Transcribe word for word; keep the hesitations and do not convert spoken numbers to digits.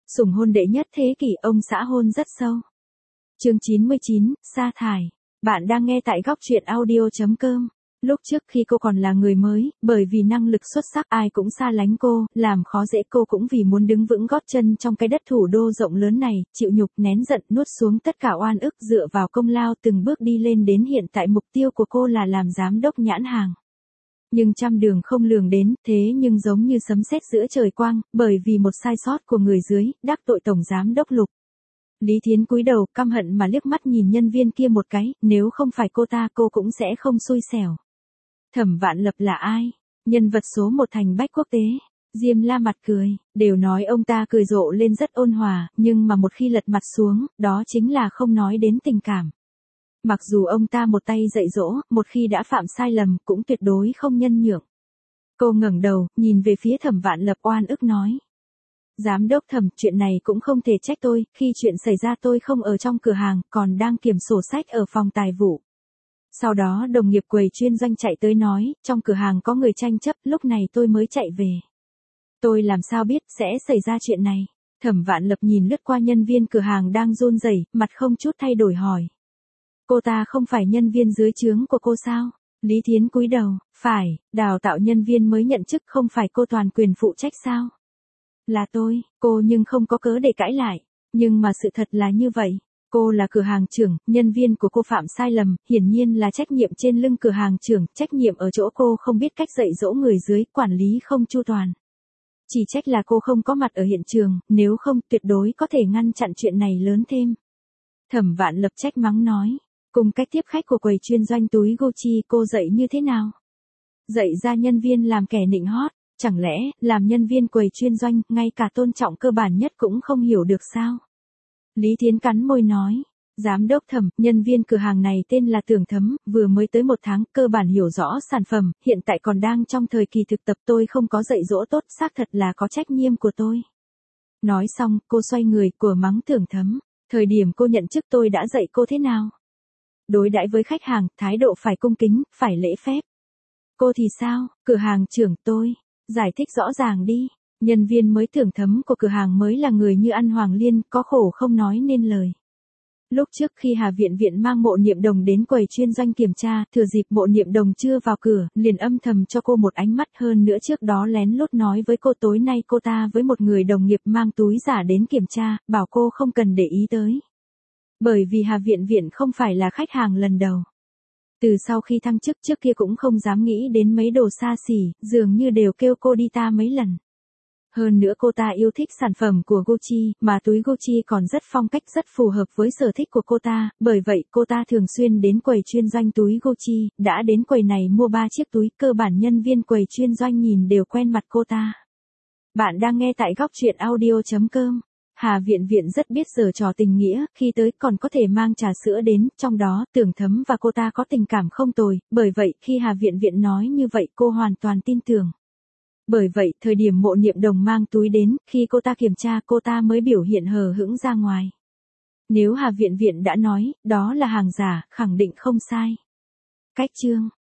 Sủng hôn đệ nhất thế kỷ, ông xã hôn rất sâu. Chương chín mươi chín, sa thải. Bạn đang nghe tại góc truyện audio chấm com. Lúc trước khi cô còn là người mới, bởi vì năng lực xuất sắc ai cũng xa lánh cô, làm khó dễ cô cũng vì muốn đứng vững gót chân trong cái đất thủ đô rộng lớn này, chịu nhục nén giận nuốt xuống tất cả oan ức dựa vào công lao từng bước đi lên đến hiện tại mục tiêu của cô là làm giám đốc nhãn hàng. Nhưng trăm đường không lường đến, thế nhưng giống như sấm sét giữa trời quang, bởi vì một sai sót của người dưới, đắc tội tổng giám đốc Lục. Lý Thiến cúi đầu, căm hận mà liếc mắt nhìn nhân viên kia một cái, nếu không phải cô ta cô cũng sẽ không xui xẻo. Thẩm Vạn Lập là ai? Nhân vật số một thành bách quốc tế. Diêm La mặt cười, đều nói ông ta cười rộ lên rất ôn hòa, nhưng mà một khi lật mặt xuống, đó chính là không nói đến tình cảm. Mặc dù ông ta một tay dạy dỗ, một khi đã phạm sai lầm cũng tuyệt đối không nhân nhượng. Cô ngẩng đầu, nhìn về phía Thẩm Vạn Lập oan ức nói. Giám đốc Thẩm, chuyện này cũng không thể trách tôi, khi chuyện xảy ra tôi không ở trong cửa hàng, còn đang kiểm sổ sách ở phòng tài vụ. Sau đó đồng nghiệp quầy chuyên doanh chạy tới nói, trong cửa hàng có người tranh chấp, lúc này tôi mới chạy về. Tôi làm sao biết sẽ xảy ra chuyện này? Thẩm Vạn Lập nhìn lướt qua nhân viên cửa hàng đang run rẩy, mặt không chút thay đổi hỏi. Cô ta không phải nhân viên dưới trướng của cô sao? Lý Thiến cúi đầu, phải, đào tạo nhân viên mới nhận chức không phải cô toàn quyền phụ trách sao? Là tôi, cô nhưng không có cớ để cãi lại. Nhưng mà sự thật là như vậy. Cô là cửa hàng trưởng, nhân viên của cô phạm sai lầm, hiển nhiên là trách nhiệm trên lưng cửa hàng trưởng, trách nhiệm ở chỗ cô không biết cách dạy dỗ người dưới, quản lý không chu toàn. Chỉ trách là cô không có mặt ở hiện trường, nếu không tuyệt đối có thể ngăn chặn chuyện này lớn thêm. Thẩm Vạn Lập trách mắng nói. Cùng cách tiếp khách của quầy chuyên doanh túi Gucci cô dạy như thế nào? Dạy ra nhân viên làm kẻ nịnh hót, chẳng lẽ, làm nhân viên quầy chuyên doanh, ngay cả tôn trọng cơ bản nhất cũng không hiểu được sao? Lý Thiến cắn môi nói, giám đốc Thẩm, nhân viên cửa hàng này tên là Tưởng Thấm, vừa mới tới một tháng, cơ bản hiểu rõ sản phẩm, hiện tại còn đang trong thời kỳ thực tập tôi không có dạy dỗ tốt, xác thật là có trách nhiệm của tôi. Nói xong, cô xoay người, của mắng Tưởng Thấm, thời điểm cô nhận chức tôi đã dạy cô thế nào? Đối đãi với khách hàng, thái độ phải cung kính, phải lễ phép. Cô thì sao, cửa hàng trưởng tôi, giải thích rõ ràng đi. Nhân viên mới Tưởng Thấm của cửa hàng mới là người như ăn hoàng liên, có khổ không nói nên lời. Lúc trước khi Hà Viện Viện mang Mộ Niệm Đồng đến quầy chuyên doanh kiểm tra, thừa dịp Mộ Niệm Đồng chưa vào cửa, liền âm thầm cho cô một ánh mắt, hơn nữa trước đó lén lút nói với cô tối nay cô ta với một người đồng nghiệp mang túi giả đến kiểm tra, bảo cô không cần để ý tới. Bởi vì Hà Viện Viện không phải là khách hàng lần đầu. Từ sau khi thăng chức trước kia cũng không dám nghĩ đến mấy đồ xa xỉ, dường như đều kêu cô đi ta mấy lần. Hơn nữa cô ta yêu thích sản phẩm của Gucci, mà túi Gucci còn rất phong cách rất phù hợp với sở thích của cô ta, bởi vậy cô ta thường xuyên đến quầy chuyên doanh túi Gucci, đã đến quầy này mua ba chiếc túi, cơ bản nhân viên quầy chuyên doanh nhìn đều quen mặt cô ta. Bạn đang nghe tại góc truyện audio chấm com. Hà Viện Viện rất biết giở trò tình nghĩa, khi tới còn có thể mang trà sữa đến, trong đó Tưởng Thấm và cô ta có tình cảm không tồi, bởi vậy khi Hà Viện Viện nói như vậy cô hoàn toàn tin tưởng. Bởi vậy, thời điểm Mộ Niệm Đồng mang túi đến, khi cô ta kiểm tra cô ta mới biểu hiện hờ hững ra ngoài. Nếu Hà Viện Viện đã nói, đó là hàng giả, khẳng định không sai. Cách chương,